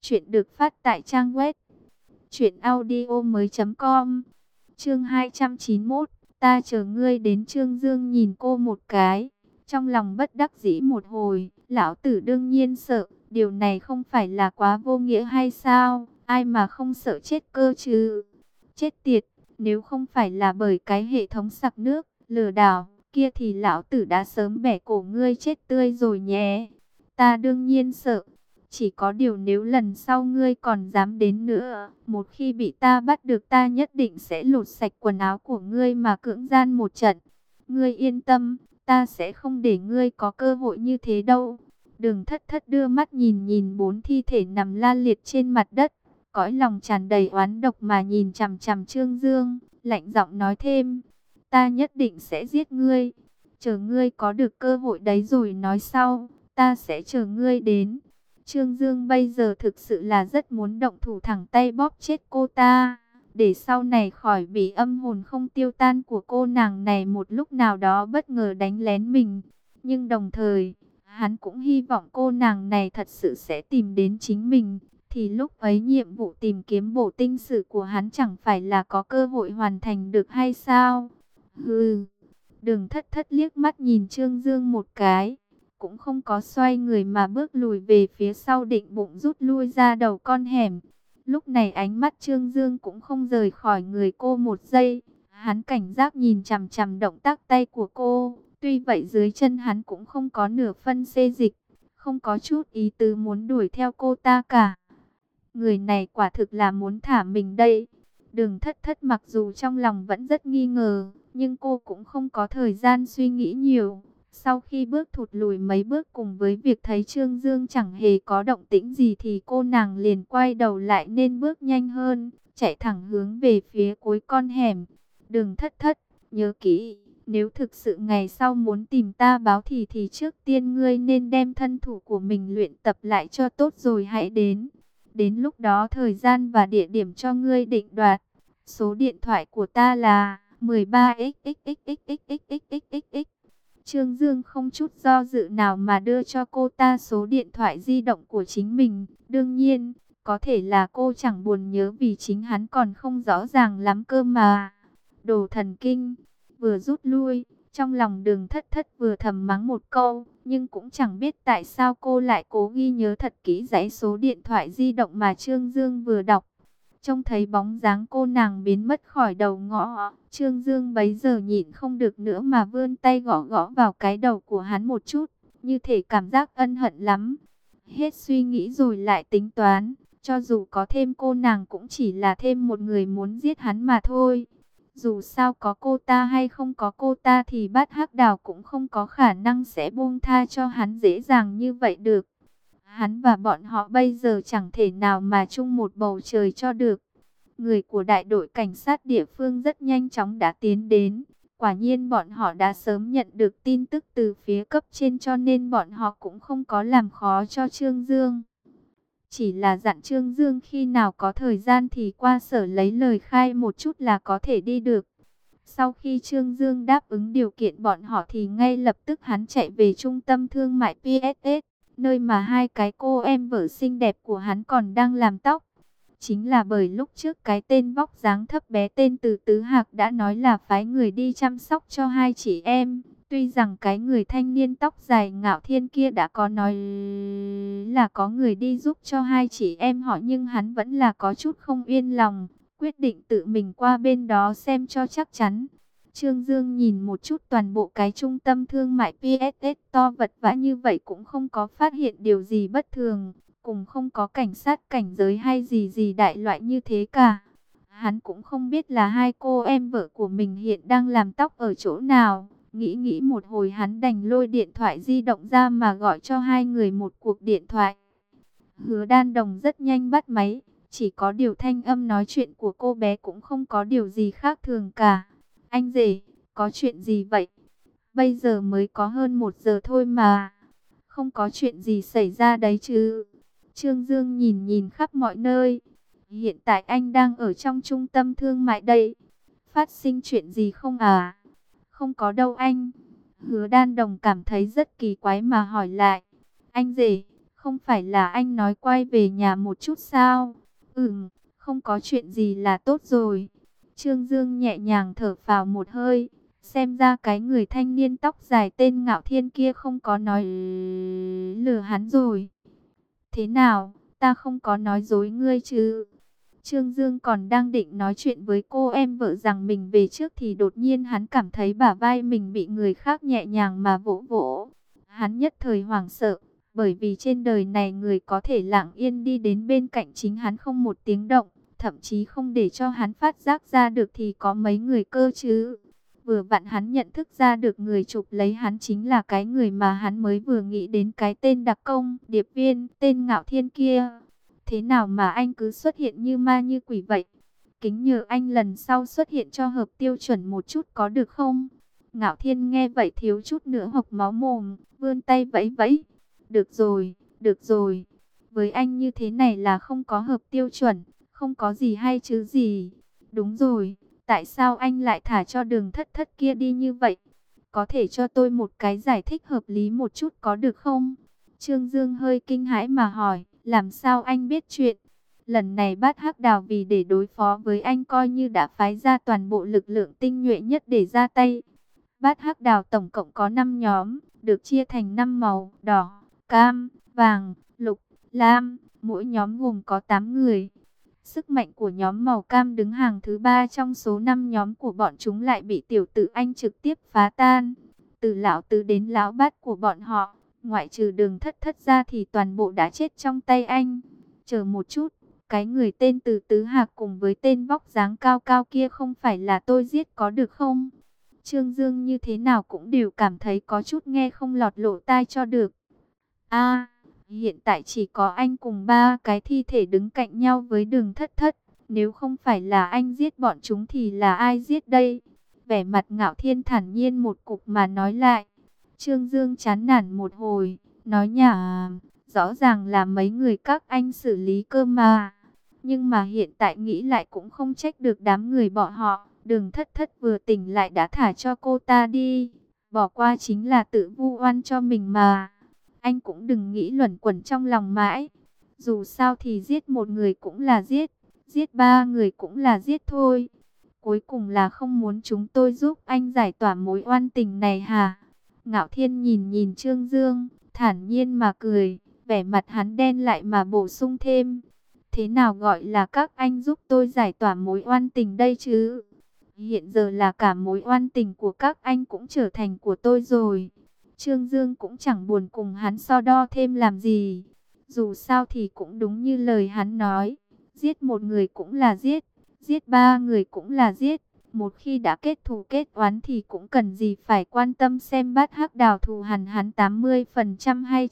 Chuyện được phát tại trang web truyệnaudiomoi.com. Chương 291, ta chờ ngươi đến. Trương Dương nhìn cô một cái, trong lòng bất đắc dĩ một hồi, lão tử đương nhiên sợ, điều này không phải là quá vô nghĩa hay sao? Ai mà không sợ chết cơ chứ? Chết tiệt, nếu không phải là bởi cái hệ thống sặc nước, lừa đảo kia thì lão tử đã sớm bẻ cổ ngươi chết tươi rồi nhé. Ta đương nhiên sợ. Chỉ có điều nếu lần sau ngươi còn dám đến nữa, một khi bị ta bắt được ta nhất định sẽ lột sạch quần áo của ngươi mà cưỡng gian một trận. Ngươi yên tâm, ta sẽ không để ngươi có cơ hội như thế đâu. Đường Thất Thất đưa mắt nhìn nhìn bốn thi thể nằm la liệt trên mặt đất, cõi lòng tràn đầy oán độc mà nhìn chằm chằm Trương Dương, lạnh giọng nói thêm, ta nhất định sẽ giết ngươi. Chờ ngươi có được cơ hội đấy rồi nói sau, ta sẽ chờ ngươi đến. Trương Dương bây giờ thực sự là rất muốn động thủ thẳng tay bóp chết cô ta, để sau này khỏi bị âm hồn không tiêu tan của cô nàng này một lúc nào đó bất ngờ đánh lén mình. Nhưng đồng thời, hắn cũng hy vọng cô nàng này thật sự sẽ tìm đến chính mình, thì lúc ấy nhiệm vụ tìm kiếm bổ tinh sử của hắn chẳng phải là có cơ hội hoàn thành được hay sao? Hừ. Đường Thất Thất liếc mắt nhìn Trương Dương một cái, cũng không có xoay người mà bước lùi về phía sau, định bụng rút lui ra đầu con hẻm. Lúc này ánh mắt Trương Dương cũng không rời khỏi người cô một giây. Hắn cảnh giác nhìn chằm chằm động tác tay của cô. Tuy vậy dưới chân hắn cũng không có nửa phân xê dịch, không có chút ý tứ muốn đuổi theo cô ta cả. Người này quả thực là muốn thả mình đây. Đường Thất Thất mặc dù trong lòng vẫn rất nghi ngờ, nhưng cô cũng không có thời gian suy nghĩ nhiều. Sau khi bước thụt lùi mấy bước cùng với việc thấy Trương Dương chẳng hề có động tĩnh gì thì cô nàng liền quay đầu lại nên bước nhanh hơn, chạy thẳng hướng về phía cuối con hẻm. Đường Thất Thất, nhớ kỹ, nếu thực sự ngày sau muốn tìm ta báo thì trước tiên ngươi nên đem thân thủ của mình luyện tập lại cho tốt rồi hãy đến. Đến lúc đó thời gian và địa điểm cho ngươi định đoạt. Số điện thoại của ta là 13xxxxxxxxxx. Trương Dương không chút do dự nào mà đưa cho cô ta số điện thoại di động của chính mình. Đương nhiên, có thể là cô chẳng buồn nhớ vì chính hắn còn không rõ ràng lắm cơ mà. Đồ thần kinh, vừa rút lui, trong lòng Đường Thất Thất vừa thầm mắng một câu, nhưng cũng chẳng biết tại sao cô lại cố ghi nhớ thật kỹ dãy số điện thoại di động mà Trương Dương vừa đọc. Trông thấy bóng dáng cô nàng biến mất khỏi đầu ngõ, Trương Dương bấy giờ nhịn không được nữa mà vươn tay gõ gõ vào cái đầu của hắn một chút, như thể cảm giác ân hận lắm. Hết suy nghĩ rồi lại tính toán, cho dù có thêm cô nàng cũng chỉ là thêm một người muốn giết hắn mà thôi. Dù sao có cô ta hay không có cô ta thì Bát Hắc Đào cũng không có khả năng sẽ buông tha cho hắn dễ dàng như vậy được. Hắn và bọn họ bây giờ chẳng thể nào mà chung một bầu trời cho được. Người của đại đội cảnh sát địa phương rất nhanh chóng đã tiến đến. Quả nhiên bọn họ đã sớm nhận được tin tức từ phía cấp trên cho nên bọn họ cũng không có làm khó cho Trương Dương. Chỉ là dặn Trương Dương khi nào có thời gian thì qua sở lấy lời khai một chút là có thể đi được. Sau khi Trương Dương đáp ứng điều kiện bọn họ thì ngay lập tức hắn chạy về trung tâm thương mại PSS, nơi mà hai cái cô em vợ xinh đẹp của hắn còn đang làm tóc. Chính là bởi lúc trước cái tên vóc dáng thấp bé tên Từ Tứ Hạc đã nói là phái người đi chăm sóc cho hai chị em. Tuy rằng cái người thanh niên tóc dài Ngạo Thiên kia đã có nói là có người đi giúp cho hai chị em họ, nhưng hắn vẫn là có chút không yên lòng, quyết định tự mình qua bên đó xem cho chắc chắn. Trương Dương nhìn một chút toàn bộ cái trung tâm thương mại PSS to vật vã như vậy cũng không có phát hiện điều gì bất thường, cùng không có cảnh sát cảnh giới hay gì đại loại như thế cả. Hắn cũng không biết là hai cô em vợ của mình hiện đang làm tóc ở chỗ nào. Nghĩ một hồi hắn đành lôi điện thoại di động ra mà gọi cho hai người một cuộc điện thoại. Hứa Đan Đồng rất nhanh bắt máy, chỉ có điều thanh âm nói chuyện của cô bé cũng không có điều gì khác thường cả. Anh rể, có chuyện gì vậy? Bây giờ mới có hơn 1 giờ thôi mà. Không có chuyện gì xảy ra đấy chứ? Trương Dương nhìn nhìn khắp mọi nơi. Hiện tại anh đang ở trong trung tâm thương mại đây. Phát sinh chuyện gì không à? Không có đâu anh. Hứa Đan Đồng cảm thấy rất kỳ quái mà hỏi lại. Anh rể, Không phải là anh nói quay về nhà một chút sao? Không có chuyện gì là tốt rồi. Trương Dương nhẹ nhàng thở phào một hơi. Xem ra cái người thanh niên tóc dài tên Ngạo Thiên kia không có nói lừa hắn rồi. Thế nào, ta không có nói dối ngươi chứ? Trương Dương còn đang định nói chuyện với cô em vợ rằng mình về trước thì đột nhiên hắn cảm thấy bả vai mình bị người khác nhẹ nhàng mà vỗ vỗ. Hắn nhất thời hoảng sợ, bởi vì trên đời này người có thể lặng yên đi đến bên cạnh chính hắn không một tiếng động, thậm chí không để cho hắn phát giác ra được thì có mấy người cơ chứ. Vừa vặn hắn nhận thức ra được người chụp lấy hắn chính là cái người mà hắn mới vừa nghĩ đến, cái tên đặc công, điệp viên, tên Ngạo Thiên kia. Thế nào mà anh cứ xuất hiện như ma như quỷ vậy? Kính nhờ anh lần sau xuất hiện cho hợp tiêu chuẩn một chút có được không? Ngạo Thiên nghe vậy thiếu chút nữa hộc máu mồm, vươn tay vẫy vẫy. Được rồi, được rồi. Với anh như thế này là không có hợp tiêu chuẩn, không có gì hay chứ gì. Đúng rồi, tại sao anh lại thả cho Đường Thất Thất kia đi như vậy? Có thể cho tôi một cái giải thích hợp lý một chút có được không? Trương Dương hơi kinh hãi mà hỏi, làm sao anh biết chuyện? Lần này Bát Hắc Đào vì để đối phó với anh coi như đã phái ra toàn bộ lực lượng tinh nhuệ nhất để ra tay. Bát Hắc Đào tổng cộng có 5 nhóm, được chia thành 5 màu, đỏ, cam, vàng, lục, lam, mỗi nhóm gồm có 8 người. Sức mạnh của nhóm màu cam đứng hàng thứ 3 trong số 5 nhóm của bọn chúng lại bị tiểu tử anh trực tiếp phá tan. Từ lão tứ đến lão bát của bọn họ, ngoại trừ Đường Thất Thất ra thì toàn bộ đã chết trong tay anh. Chờ một chút, cái người tên Từ Tứ Hạc cùng với tên vóc dáng cao cao kia không phải là tôi giết có được không? Trương Dương như thế nào cũng đều cảm thấy có chút nghe không lọt lỗ tai cho được. Hiện tại chỉ có anh cùng 3 cái thi thể đứng cạnh nhau với Đường Thất Thất. Nếu không phải là anh giết bọn chúng thì là ai giết đây? Vẻ mặt Ngạo Thiên thản nhiên một cục mà nói lại. Trương Dương chán nản một hồi, nói nhả, rõ ràng là mấy người các anh xử lý cơ mà. Nhưng mà hiện tại nghĩ lại cũng không trách được đám người bọn họ. Đường Thất Thất vừa tỉnh lại đã thả cho cô ta đi. Bỏ qua chính là tự vu oan cho mình mà. Anh cũng đừng nghĩ luẩn quẩn trong lòng mãi. Dù sao thì giết một người cũng là giết, giết 3 người cũng là giết thôi. Cuối cùng là không muốn chúng tôi giúp anh giải tỏa mối oan tình này hả? Ngạo Thiên nhìn nhìn Trương Dương, thản nhiên mà cười, vẻ mặt hắn đen lại mà bổ sung thêm. Thế nào gọi là các anh giúp tôi giải tỏa mối oan tình đây chứ? Hiện giờ là cả mối oan tình của các anh cũng trở thành của tôi rồi. Trương Dương cũng chẳng buồn cùng hắn so đo thêm làm gì. Dù sao thì cũng đúng như lời hắn nói. Giết một người cũng là giết, giết 3 người cũng là giết. Một khi đã kết thù kết oán thì cũng cần gì phải quan tâm xem Bát Hắc Đào thù hằn hắn 80% hay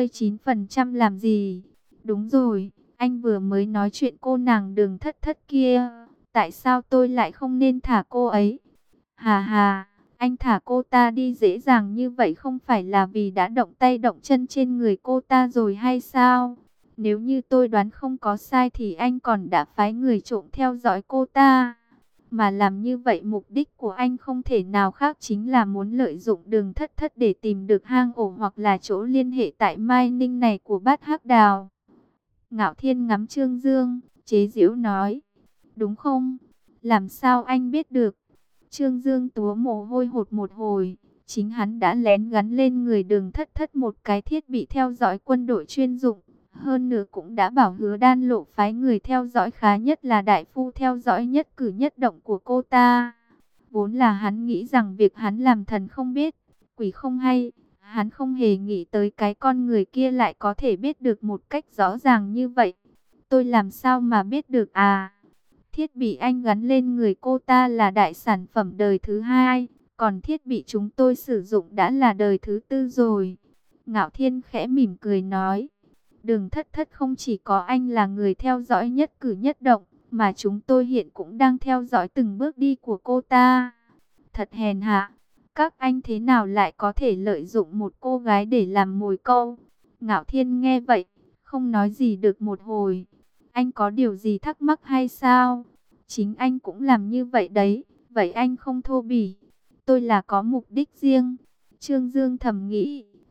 99% làm gì. Đúng rồi, anh vừa mới nói chuyện cô nàng Đường Thất Thất kia. Tại sao tôi lại không nên thả cô ấy? Hà hà, anh thả cô ta đi dễ dàng như vậy không phải là vì đã động tay động chân trên người cô ta rồi hay sao? Nếu như tôi đoán không có sai thì anh còn đã phái người trộm theo dõi cô ta. Mà làm như vậy mục đích của anh không thể nào khác chính là muốn lợi dụng Đường Thất Thất để tìm được hang ổ hoặc là chỗ liên hệ tại Mai Ninh này của Bát Hắc Đào. Ngạo Thiên ngắm Trương Dương, chế giễu nói. Đúng không? Làm sao anh biết được? Trương Dương túa mồ hôi hột một hồi. Chính hắn đã lén gắn lên người Đường Thất Thất một cái thiết bị theo dõi quân đội chuyên dụng. Hơn nữa cũng đã bảo Hứa Đan Lộ phái người theo dõi khá nhất là đại phu theo dõi nhất cử nhất động của cô ta. Vốn là hắn nghĩ rằng việc hắn làm thần không biết, quỷ không hay. Hắn không hề nghĩ tới cái con người kia lại có thể biết được một cách rõ ràng như vậy. Tôi làm sao mà biết được à? Thiết bị anh gắn lên người cô ta là đại sản phẩm đời thứ 2, còn thiết bị chúng tôi sử dụng đã là đời thứ 4 rồi. Ngạo Thiên khẽ mỉm cười nói. Đường Thất Thất không chỉ có anh là người theo dõi nhất cử nhất động, mà chúng tôi hiện cũng đang theo dõi từng bước đi của cô ta. Thật hèn hạ, các anh thế nào lại có thể lợi dụng một cô gái để làm mồi câu? Ngạo Thiên nghe vậy, không nói gì được một hồi. Anh có điều gì thắc mắc hay sao? Chính anh cũng làm như vậy đấy, vậy anh không thô bỉ. Tôi là có mục đích riêng. Trương Dương thầm nghĩ,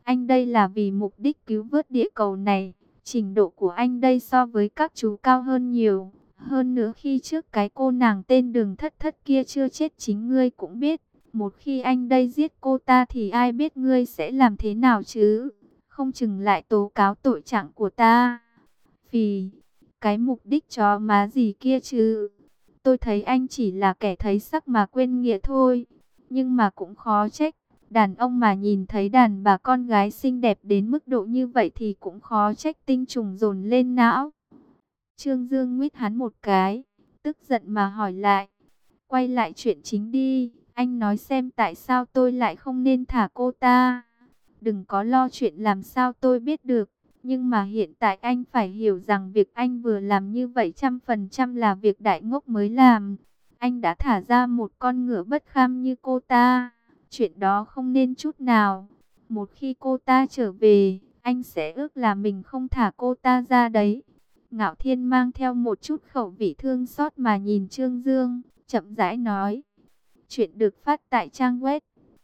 Anh đây là vì mục đích cứu vớt địa cầu này. Trình độ của anh đây so với các chú cao hơn nhiều. Hơn nữa khi trước cái cô nàng tên Đường Thất Thất kia chưa chết chính ngươi cũng biết. Một khi anh đây giết cô ta thì ai biết ngươi sẽ làm thế nào chứ? Không chừng lại tố cáo tội trạng của ta. Vì cái mục đích chó má gì kia chứ? Tôi thấy anh chỉ là kẻ thấy sắc mà quên nghĩa thôi. Nhưng mà cũng khó trách. Đàn ông mà nhìn thấy đàn bà con gái xinh đẹp đến mức độ như vậy thì cũng khó trách tinh trùng dồn lên não. Trương Dương nguyết hắn một cái, tức giận mà hỏi lại. Quay lại chuyện chính đi, anh nói xem tại sao tôi lại không nên thả cô ta. Đừng có lo chuyện làm sao tôi biết được. Nhưng mà hiện tại anh phải hiểu rằng việc anh vừa làm như vậy 100% là việc đại ngốc mới làm. Anh đã thả ra một con ngựa bất kham như cô ta. Chuyện đó không nên chút nào. Một khi cô ta trở về, anh sẽ ước là mình không thả cô ta ra đấy. Ngạo Thiên mang theo một chút khẩu vị thương xót mà nhìn Trương Dương, chậm rãi nói. Chuyện được phát tại trang web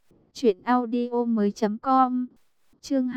truyệnaudiomoi.com. Chương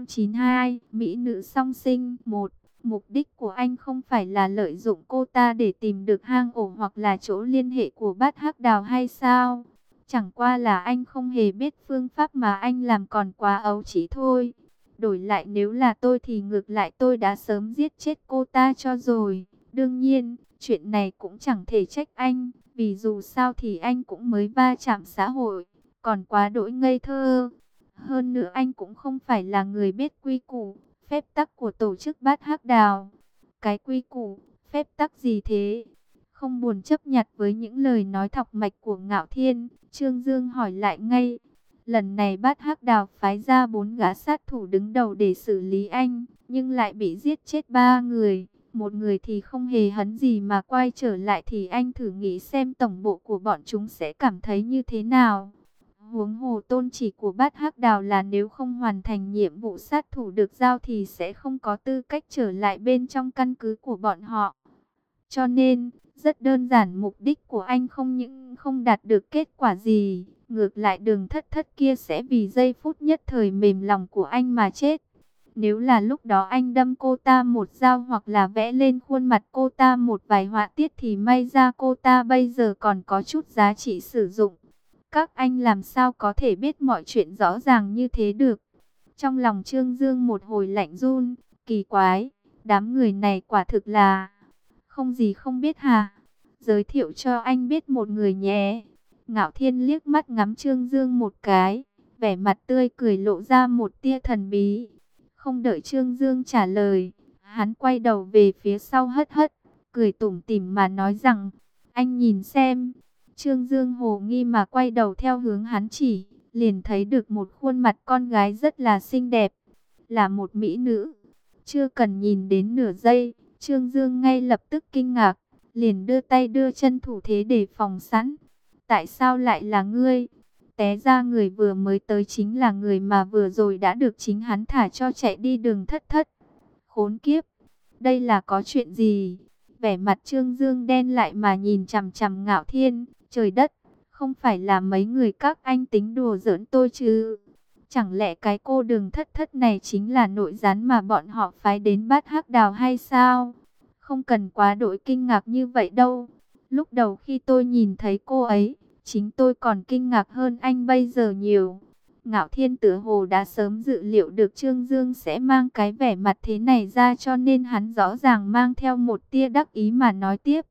292, Mỹ nữ song sinh 1. Mục đích của anh không phải là lợi dụng cô ta để tìm được hang ổ hoặc là chỗ liên hệ của Bát Hắc Đào hay sao? Chẳng qua là anh không hề biết phương pháp mà anh làm còn quá ấu trĩ thôi. Đổi lại nếu là tôi thì ngược lại tôi đã sớm giết chết cô ta cho rồi. Đương nhiên, chuyện này cũng chẳng thể trách anh, vì dù sao thì anh cũng mới va chạm xã hội, còn quá đỗi ngây thơ. Hơn nữa anh cũng không phải là người biết quy củ, phép tắc của tổ chức Bát Hắc Đào. Cái quy củ, phép tắc gì thế? Không buồn chấp nhặt với những lời nói thọc mạch của Ngạo Thiên, Trương Dương hỏi lại ngay. Lần này Bát Hắc Đào phái ra 4 gã sát thủ đứng đầu để xử lý anh, nhưng lại bị giết chết 3 người. Một người thì không hề hấn gì mà quay trở lại thì anh thử nghĩ xem tổng bộ của bọn chúng sẽ cảm thấy như thế nào. Huống hồ tôn chỉ của Bát Hắc Đào là nếu không hoàn thành nhiệm vụ sát thủ được giao thì sẽ không có tư cách trở lại bên trong căn cứ của bọn họ. Cho nên, rất đơn giản mục đích của anh không những không đạt được kết quả gì, ngược lại Đường Thất Thất kia sẽ vì giây phút nhất thời mềm lòng của anh mà chết. Nếu là lúc đó anh đâm cô ta một dao hoặc là vẽ lên khuôn mặt cô ta một vài họa tiết thì may ra cô ta bây giờ còn có chút giá trị sử dụng. Các anh làm sao có thể biết mọi chuyện rõ ràng như thế được? Trong lòng Trương Dương một hồi lạnh run, kỳ quái, đám người này quả thực là không gì không biết hả? Giới thiệu cho anh biết một người nhé. Ngạo Thiên liếc mắt ngắm Trương Dương một cái, vẻ mặt tươi cười lộ ra một tia thần bí. Không đợi Trương Dương trả lời, hắn quay đầu về phía sau hất hất, cười tủm tỉm mà nói rằng, anh nhìn xem. Trương Dương hồ nghi mà quay đầu theo hướng hắn chỉ, liền thấy được một khuôn mặt con gái rất là xinh đẹp, là một mỹ nữ. Chưa cần nhìn đến nửa giây, Trương Dương ngay lập tức kinh ngạc, liền đưa tay đưa chân thủ thế để phòng sẵn. Tại sao lại là ngươi? Té ra người vừa mới tới chính là người mà vừa rồi đã được chính hắn thả cho chạy đi Đường Thất Thất. Khốn kiếp, đây là có chuyện gì? Vẻ mặt Trương Dương đen lại mà nhìn chằm chằm Ngạo Thiên. Trời đất, không phải là mấy người các anh tính đùa giỡn tôi chứ? Chẳng lẽ cái cô Đường Thất Thất này chính là nội gián mà bọn họ phái đến Bát Hắc Đào hay sao? Không cần quá đỗi kinh ngạc như vậy đâu. Lúc đầu khi tôi nhìn thấy cô ấy, chính tôi còn kinh ngạc hơn anh bây giờ nhiều. Ngạo Thiên tựa hồ đã sớm dự liệu được Trương Dương sẽ mang cái vẻ mặt thế này ra, cho nên hắn rõ ràng mang theo một tia đắc ý mà nói tiếp.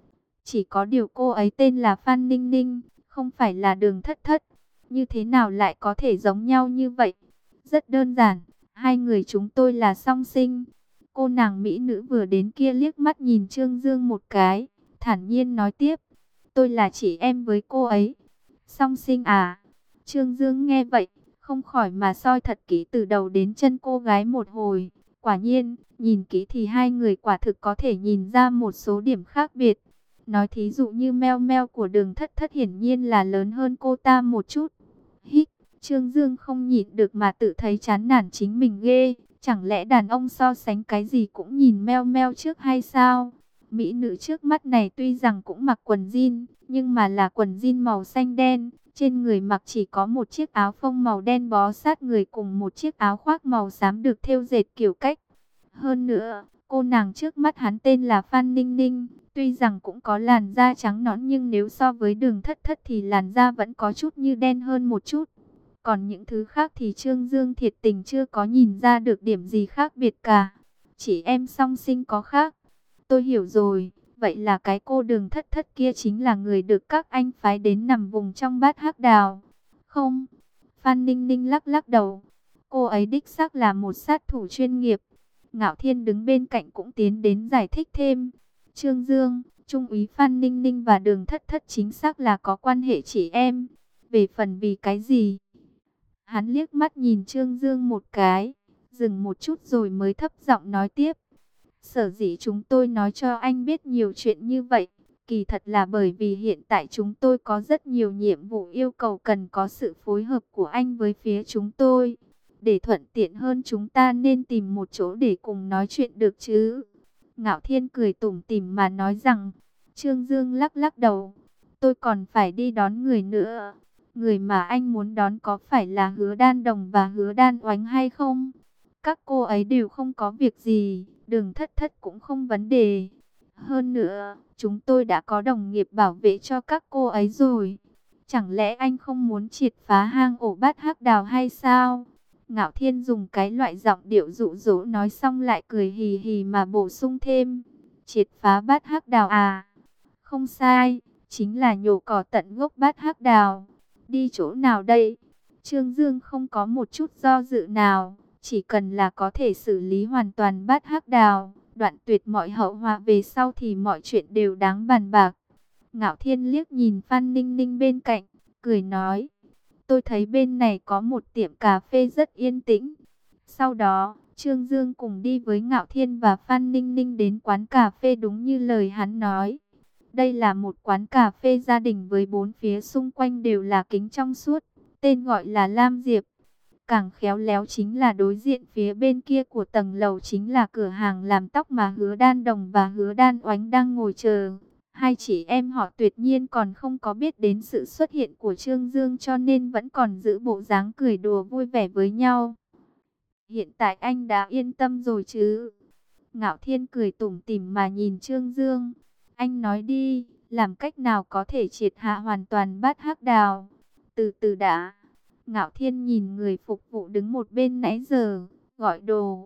Chỉ có điều cô ấy tên là Phan Ninh Ninh, không phải là Đường Thất Thất. Như thế nào lại có thể giống nhau như vậy? Rất đơn giản, hai người chúng tôi là song sinh. Cô nàng mỹ nữ vừa đến kia liếc mắt nhìn Trương Dương một cái, thản nhiên nói tiếp. Tôi là chị em với cô ấy. Song sinh à? Trương Dương nghe vậy, không khỏi mà soi thật kỹ từ đầu đến chân cô gái một hồi. Quả nhiên, nhìn kỹ thì hai người quả thực có thể nhìn ra một số điểm khác biệt. Nói thí dụ như meo meo của Đường Thất Thất hiển nhiên là lớn hơn cô ta một chút. Hít, Trương Dương không nhịn được mà tự thấy chán nản chính mình ghê. Chẳng lẽ đàn ông so sánh cái gì cũng nhìn meo meo trước hay sao? Mỹ nữ trước mắt này tuy rằng cũng mặc quần jean, nhưng mà là quần jean màu xanh đen. Trên người mặc chỉ có một chiếc áo phông màu đen bó sát người cùng một chiếc áo khoác màu xám được thêu dệt kiểu cách. Hơn nữa, cô nàng trước mắt hắn tên là Phan Ninh Ninh. Tuy rằng cũng có làn da trắng nõn nhưng nếu so với Đường Thất Thất thì làn da vẫn có chút như đen hơn một chút. Còn những thứ khác thì Trương Dương thiệt tình chưa có nhìn ra được điểm gì khác biệt cả. Chỉ em song sinh có khác. Tôi hiểu rồi, vậy là cái cô Đường Thất Thất kia chính là người được các anh phái đến nằm vùng trong bát hắc đào. Không, Phan Ninh Ninh lắc lắc đầu. Cô ấy đích xác là một sát thủ chuyên nghiệp. Ngạo Thiên đứng bên cạnh cũng tiến đến giải thích thêm. Trương Dương, Trung úy Phan Ninh Ninh và Đường Thất Thất chính xác là có quan hệ chị em. Về phần vì cái gì? Hắn liếc mắt nhìn Trương Dương một cái, dừng một chút rồi mới thấp giọng nói tiếp. Sở dĩ chúng tôi nói cho anh biết nhiều chuyện như vậy, kỳ thật là bởi vì hiện tại chúng tôi có rất nhiều nhiệm vụ yêu cầu cần có sự phối hợp của anh với phía chúng tôi. Để thuận tiện hơn chúng ta nên tìm một chỗ để cùng nói chuyện được chứ. Ngạo Thiên cười tủm tỉm mà nói rằng. Trương Dương lắc lắc đầu. Tôi còn phải đi đón người nữa. Người mà anh muốn đón có phải là Hứa Đan Đồng và Hứa Đan Oánh hay không? Các cô ấy đều không có việc gì, Đường Thất Thất cũng không vấn đề. Hơn nữa, chúng tôi đã có đồng nghiệp bảo vệ cho các cô ấy rồi. Chẳng lẽ anh không muốn triệt phá hang ổ bát hắc đào hay sao? Ngạo Thiên dùng cái loại giọng điệu dụ dỗ nói xong lại cười hì hì mà bổ sung thêm. Triệt phá bát hắc đào à? Không sai, chính là nhổ cỏ tận gốc bát hắc đào. Đi chỗ nào đây? Trương Dương không có một chút do dự nào. Chỉ cần là có thể xử lý hoàn toàn bát hắc đào, đoạn tuyệt mọi hậu họa về sau thì mọi chuyện đều đáng bàn bạc. Ngạo Thiên liếc nhìn Phan Ninh Ninh bên cạnh, cười nói. Tôi thấy bên này có một tiệm cà phê rất yên tĩnh. Sau đó, Trương Dương cùng đi với Ngạo Thiên và Phan Ninh Ninh đến quán cà phê đúng như lời hắn nói. Đây là một quán cà phê gia đình với bốn phía xung quanh đều là kính trong suốt, tên gọi là Lam Diệp. Càng khéo léo chính là đối diện phía bên kia của tầng lầu chính là cửa hàng làm tóc mà Hứa Đan Đồng và Hứa Đan Oánh đang ngồi chờ. Hai chị em họ tuyệt nhiên còn không có biết đến sự xuất hiện của Trương Dương cho nên vẫn còn giữ bộ dáng cười đùa vui vẻ với nhau. Hiện tại anh đã yên tâm rồi chứ? Ngạo Thiên cười tủm tỉm mà nhìn Trương Dương. Anh nói đi, làm cách nào có thể triệt hạ hoàn toàn bát hắc đào? Từ từ đã. Ngạo Thiên nhìn người phục vụ đứng một bên nãy giờ, gọi đồ.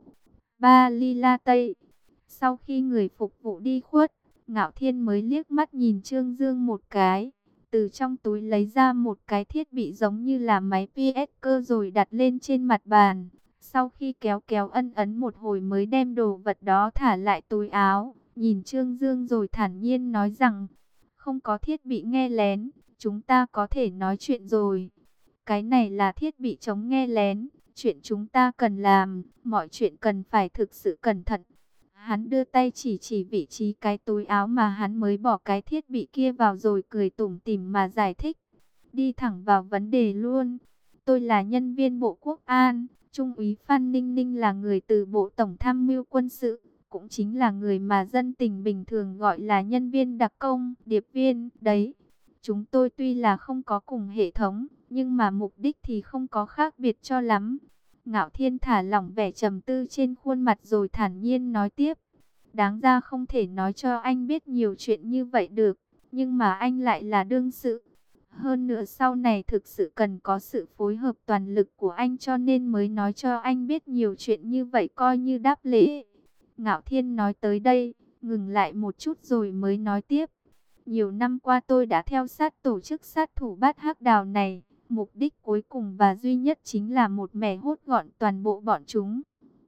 3 ly latte. Sau khi người phục vụ đi khuất, Ngạo Thiên mới liếc mắt nhìn Trương Dương một cái. Từ trong túi lấy ra một cái thiết bị giống như là máy PS cơ rồi đặt lên trên mặt bàn. Sau khi kéo kéo ân ấn một hồi mới đem đồ vật đó thả lại túi áo. Nhìn Trương Dương rồi thản nhiên nói rằng, không có thiết bị nghe lén, chúng ta có thể nói chuyện rồi. Cái này là thiết bị chống nghe lén, chuyện chúng ta cần làm, mọi chuyện cần phải thực sự cẩn thận. Hắn đưa tay chỉ vị trí cái túi áo mà hắn mới bỏ cái thiết bị kia vào rồi cười tủm tỉm mà giải thích. Đi thẳng vào vấn đề luôn. Tôi là nhân viên Bộ Quốc an, Trung úy Phan Ninh Ninh là người từ Bộ Tổng Tham mưu Quân sự, cũng chính là người mà dân tình bình thường gọi là nhân viên đặc công, điệp viên, đấy. Chúng tôi tuy là không có cùng hệ thống, nhưng mà mục đích thì không có khác biệt cho lắm. Ngạo Thiên thả lỏng vẻ trầm tư trên khuôn mặt rồi thản nhiên nói tiếp. Đáng ra không thể nói cho anh biết nhiều chuyện như vậy được, nhưng mà anh lại là đương sự. Hơn nữa sau này thực sự cần có sự phối hợp toàn lực của anh cho nên mới nói cho anh biết nhiều chuyện như vậy coi như đáp lễ. Ngạo Thiên nói tới đây, ngừng lại một chút rồi mới nói tiếp. Nhiều năm qua tôi đã theo sát tổ chức sát thủ bát hắc đào này. Mục đích cuối cùng và duy nhất chính là một mẻ hốt gọn toàn bộ bọn chúng.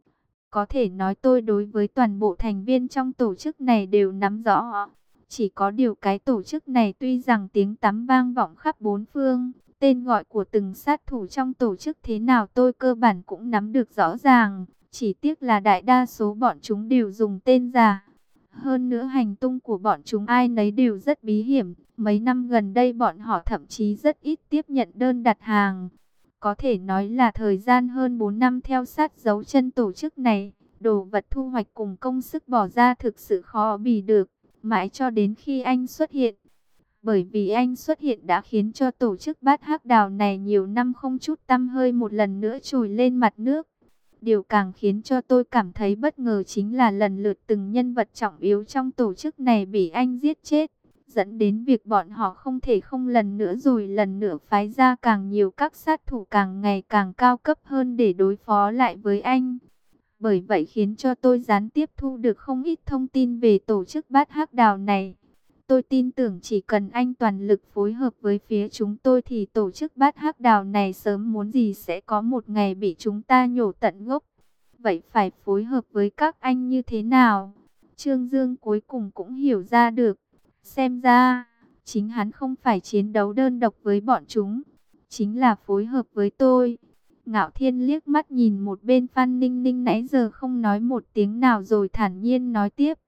Có thể nói tôi đối với toàn bộ thành viên trong tổ chức này đều nắm rõ. Chỉ có điều cái tổ chức này tuy rằng tiếng tăm vang vọng khắp bốn phương, tên gọi của từng sát thủ trong tổ chức thế nào tôi cơ bản cũng nắm được rõ ràng. Chỉ tiếc là đại đa số bọn chúng đều dùng tên giả. Hơn nữa hành tung của bọn chúng ai nấy đều rất bí hiểm. Mấy năm gần đây bọn họ thậm chí rất ít tiếp nhận đơn đặt hàng. Có thể nói là thời gian hơn 4 năm theo sát dấu chân tổ chức này, đồ vật thu hoạch cùng công sức bỏ ra thực sự khó bì được, mãi cho đến khi anh xuất hiện. Bởi vì anh xuất hiện đã khiến cho tổ chức Bát Hắc Đào này nhiều năm không chút tăm hơi một lần nữa trồi lên mặt nước. Điều càng khiến cho tôi cảm thấy bất ngờ chính là lần lượt từng nhân vật trọng yếu trong tổ chức này bị anh giết chết, dẫn đến việc bọn họ không thể không lần nữa rồi lần nữa phái ra càng nhiều các sát thủ càng ngày càng cao cấp hơn để đối phó lại với anh. Bởi vậy khiến cho tôi gián tiếp thu được không ít thông tin về tổ chức Bát Hắc Đào này. Tôi tin tưởng chỉ cần anh toàn lực phối hợp với phía chúng tôi thì tổ chức Bát Hắc Đào này sớm muốn gì sẽ có một ngày bị chúng ta nhổ tận gốc. Vậy phải phối hợp với các anh như thế nào? Trương Dương cuối cùng cũng hiểu ra được. Xem ra, chính hắn không phải chiến đấu đơn độc với bọn chúng, chính là phối hợp với tôi. Ngạo Thiên liếc mắt nhìn một bên Phan Ninh Ninh nãy giờ không nói một tiếng nào rồi thản nhiên nói tiếp.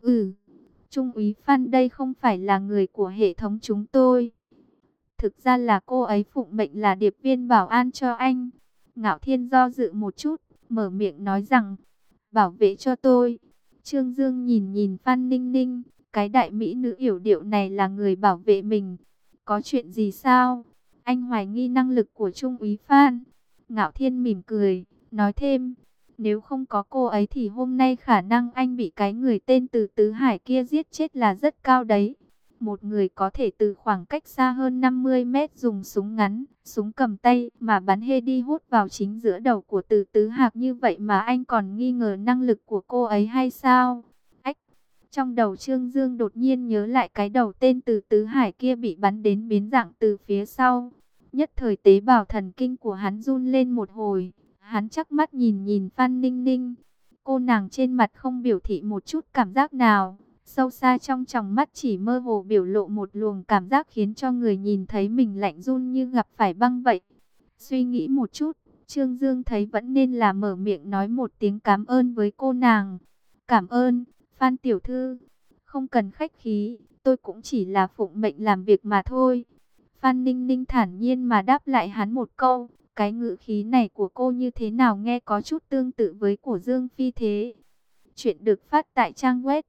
Trung úy Phan đây không phải là người của hệ thống chúng tôi. Thực ra là cô ấy phụng mệnh là điệp viên bảo an cho anh. Ngạo Thiên do dự một chút, mở miệng nói rằng, bảo vệ cho tôi. Trương Dương nhìn nhìn Phan Ninh Ninh, cái đại mỹ nữ yểu điệu này là người bảo vệ mình. Có chuyện gì sao? Anh hoài nghi năng lực của Trung úy Phan. Ngạo Thiên mỉm cười, nói thêm, nếu không có cô ấy thì hôm nay khả năng anh bị cái người tên Từ Tứ Hải kia giết chết là rất cao đấy. Một người có thể từ khoảng cách xa hơn 50 mét dùng súng ngắn, súng cầm tay mà bắn hedi hút vào chính giữa đầu của Từ Tứ Hạc như vậy mà anh còn nghi ngờ năng lực của cô ấy hay sao? Ách! Trong đầu Trương Dương đột nhiên nhớ lại cái đầu tên Từ Tứ Hải kia bị bắn đến biến dạng từ phía sau. Nhất thời tế bào thần kinh của hắn run lên một hồi. Hắn chắc mắt nhìn nhìn Phan Ninh Ninh. Cô nàng trên mặt không biểu thị một chút cảm giác nào. Sâu xa trong tròng mắt chỉ mơ hồ biểu lộ một luồng cảm giác khiến cho người nhìn thấy mình lạnh run như gặp phải băng vậy. Suy nghĩ một chút, Trương Dương thấy vẫn nên là mở miệng nói một tiếng cảm ơn với cô nàng. Cảm ơn, Phan tiểu thư. Không cần khách khí, tôi cũng chỉ là phụng mệnh làm việc mà thôi. Phan Ninh Ninh thản nhiên mà đáp lại hắn một câu. Cái ngữ khí này của cô như thế nào nghe có chút tương tự với của Dương Phi thế. Chuyện được phát tại trang web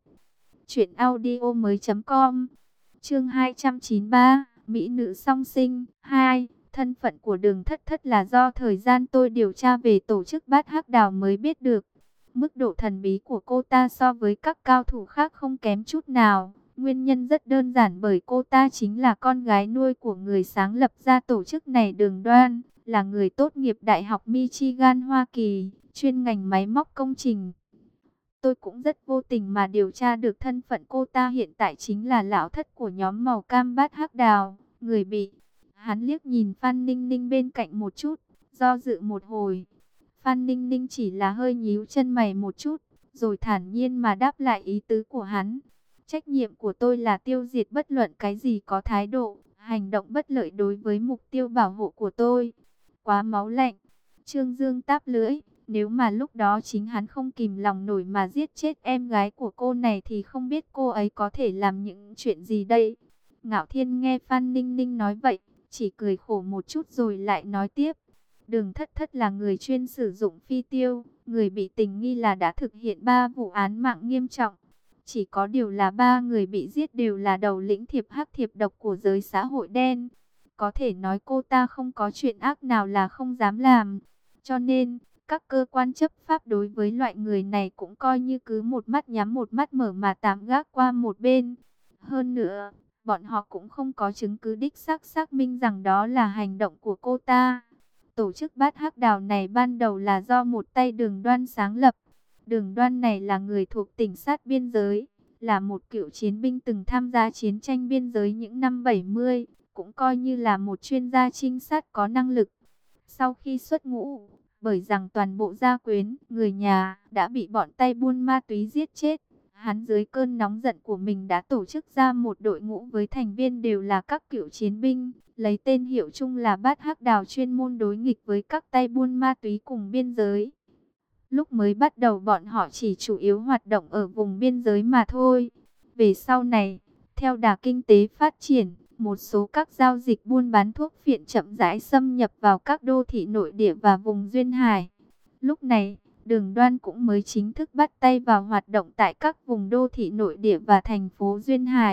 truyệnaudiomoi.com. Chương 293, Mỹ nữ song sinh 2. Thân phận của Đường Thất Thất là do thời gian tôi điều tra về tổ chức Bát Hắc Đào mới biết được. Mức độ thần bí của cô ta so với các cao thủ khác không kém chút nào. Nguyên nhân rất đơn giản bởi cô ta chính là con gái nuôi của người sáng lập ra tổ chức này Đường Đoan, là người tốt nghiệp Đại học Michigan Hoa Kỳ, chuyên ngành máy móc công trình. Tôi cũng rất vô tình mà điều tra được thân phận cô ta hiện tại chính là lão thất của nhóm màu cam Bát Hắc Đào, người bị. Hắn liếc nhìn Phan Ninh Ninh bên cạnh một chút, do dự một hồi. Phan Ninh Ninh chỉ là hơi nhíu chân mày một chút, rồi thản nhiên mà đáp lại ý tứ của hắn. Trách nhiệm của tôi là tiêu diệt bất luận cái gì có thái độ, hành động bất lợi đối với mục tiêu bảo hộ của tôi. Quá máu lạnh. Trương Dương táp lưỡi. Nếu mà lúc đó chính hắn không kìm lòng nổi mà giết chết em gái của cô này thì không biết cô ấy có thể làm những chuyện gì đây. Ngạo Thiên nghe Phan Ninh Ninh nói vậy, chỉ cười khổ một chút rồi lại nói tiếp. Đường Thất Thất là người chuyên sử dụng phi tiêu, người bị tình nghi là đã thực hiện 3 vụ án mạng nghiêm trọng. Chỉ có điều là 3 người bị giết đều là đầu lĩnh thiệp hắc thiệp độc của giới xã hội đen. Có thể nói cô ta không có chuyện ác nào là không dám làm. Cho nên, các cơ quan chấp pháp đối với loại người này cũng coi như cứ một mắt nhắm một mắt mở mà tạm gác qua một bên. Hơn nữa, bọn họ cũng không có chứng cứ đích xác minh rằng đó là hành động của cô ta. Tổ chức Bát Hắc Đào này ban đầu là do một tay Đường Đoan sáng lập. Đường Đoan này là người thuộc tỉnh sát biên giới, là một cựu chiến binh từng tham gia chiến tranh biên giới những năm 70, cũng coi như là một chuyên gia trinh sát có năng lực. Sau khi xuất ngũ, bởi rằng toàn bộ gia quyến, người nhà đã bị bọn tay buôn ma túy giết chết, hắn dưới cơn nóng giận của mình đã tổ chức ra một đội ngũ với thành viên đều là các cựu chiến binh, lấy tên hiệu chung là Bát Hắc Đào chuyên môn đối nghịch với các tay buôn ma túy cùng biên giới. Lúc mới bắt đầu bọn họ chỉ chủ yếu hoạt động ở vùng biên giới mà thôi. Về sau này, theo đà kinh tế phát triển, một số các giao dịch buôn bán thuốc phiện chậm rãi xâm nhập vào các đô thị nội địa và vùng duyên hải. Lúc này, Đường Đoan cũng mới chính thức bắt tay vào hoạt động tại các vùng đô thị nội địa và thành phố duyên hải.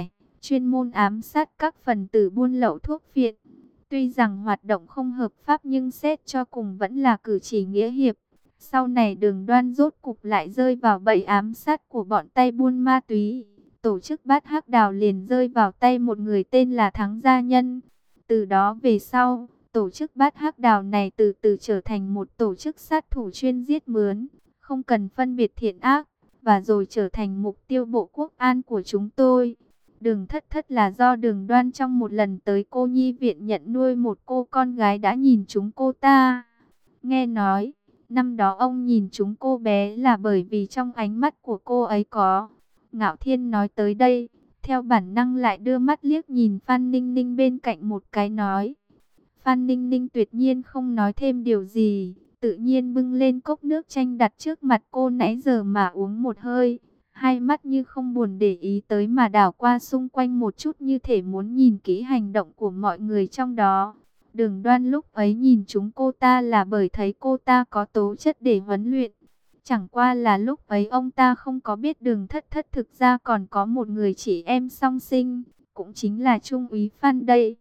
chuyên môn ám sát các phần tử buôn lậu thuốc phiện. Tuy rằng hoạt động không hợp pháp nhưng xét cho cùng vẫn là cử chỉ nghĩa hiệp. Sau này Đường Đoan rốt cục lại rơi vào bẫy ám sát của bọn tay buôn ma túy. Tổ chức Bát Hắc Đào liền rơi vào tay một người tên là Thắng Gia Nhân. Từ đó về sau, tổ chức Bát Hắc Đào này từ từ trở thành một tổ chức sát thủ chuyên giết mướn, không cần phân biệt thiện ác, và rồi trở thành mục tiêu Bộ Quốc an của chúng tôi. Đường Thất Thất là do Đường Đoan trong một lần tới cô nhi viện nhận nuôi một cô con gái đã nhìn trúng cô ta. Nghe nói, năm đó ông nhìn trúng cô bé là bởi vì trong ánh mắt của cô ấy có. Ngạo Thiên nói tới đây, theo bản năng lại đưa mắt liếc nhìn Phan Ninh Ninh bên cạnh một cái nói. Phan Ninh Ninh tuyệt nhiên không nói thêm điều gì, tự nhiên bưng lên cốc nước chanh đặt trước mặt cô nãy giờ mà uống một hơi. Hai mắt như không buồn để ý tới mà đảo qua xung quanh một chút như thể muốn nhìn kỹ hành động của mọi người trong đó. Đường Đoan lúc ấy nhìn chúng cô ta là bởi thấy cô ta có tố chất để huấn luyện. Chẳng qua là lúc ấy ông ta không có biết Đường Thất Thất thực ra còn có một người chị em song sinh, cũng chính là Trung úy Phan đây.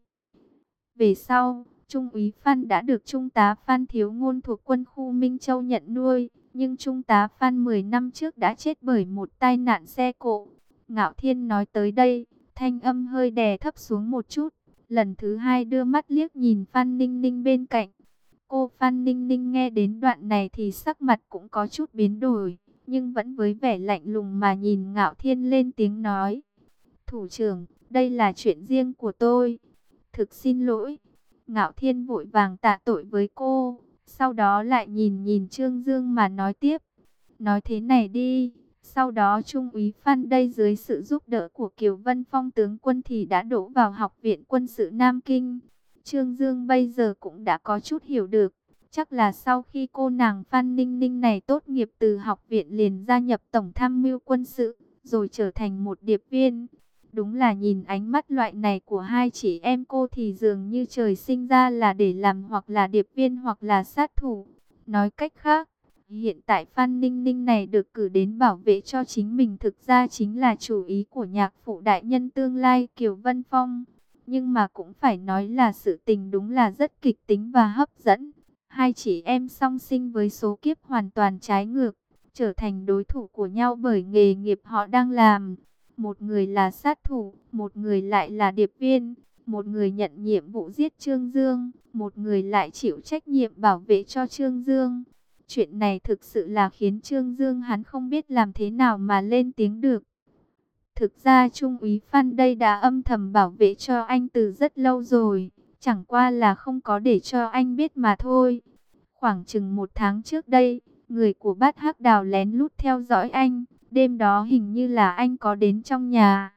Về sau, Trung úy Phan đã được Trung tá Phan Thiếu Ngôn thuộc quân khu Minh Châu nhận nuôi, nhưng Trung tá Phan 10 năm trước đã chết bởi một tai nạn xe cộ. Ngạo Thiên nói tới đây, thanh âm hơi đè thấp xuống một chút, lần thứ hai đưa mắt liếc nhìn Phan Ninh Ninh bên cạnh. Cô Phan Ninh Ninh nghe đến đoạn này thì sắc mặt cũng có chút biến đổi, nhưng vẫn với vẻ lạnh lùng mà nhìn Ngạo Thiên lên tiếng nói. Thủ trưởng, đây là chuyện riêng của tôi. Thực xin lỗi. Ngạo Thiên vội vàng tạ tội với cô, sau đó lại nhìn Trương Dương mà nói tiếp. Nói thế này đi, sau đó Trung úy Phan đây dưới sự giúp đỡ của Kiều Vân Phong tướng quân thì đã đỗ vào Học viện Quân sự Nam Kinh. Trương Dương bây giờ cũng đã có chút hiểu được, chắc là sau khi cô nàng Phan Ninh Ninh này tốt nghiệp từ học viện liền gia nhập Tổng tham mưu quân sự, rồi trở thành một điệp viên. Đúng là nhìn ánh mắt loại này của hai chị em cô thì dường như trời sinh ra là để làm hoặc là điệp viên hoặc là sát thủ. Nói cách khác, hiện tại Phan Ninh Ninh này được cử đến bảo vệ cho chính mình thực ra chính là chủ ý của nhạc phụ đại nhân tương lai Kiều Vân Phong. Nhưng mà cũng phải nói là sự tình đúng là rất kịch tính và hấp dẫn. Hai chị em song sinh với số kiếp hoàn toàn trái ngược, trở thành đối thủ của nhau bởi nghề nghiệp họ đang làm. Một người là sát thủ, một người lại là điệp viên. Một người nhận nhiệm vụ giết Trương Dương, một người lại chịu trách nhiệm bảo vệ cho Trương Dương. Chuyện này thực sự là khiến Trương Dương hắn không biết làm thế nào mà lên tiếng được. Thực ra Trung úy Phan đây đã âm thầm bảo vệ cho anh từ rất lâu rồi, chẳng qua là không có để cho anh biết mà thôi. Khoảng chừng 1 tháng trước đây, người của Bát Hắc Đào lén lút theo dõi anh, đêm đó hình như là anh có đến trong nhà.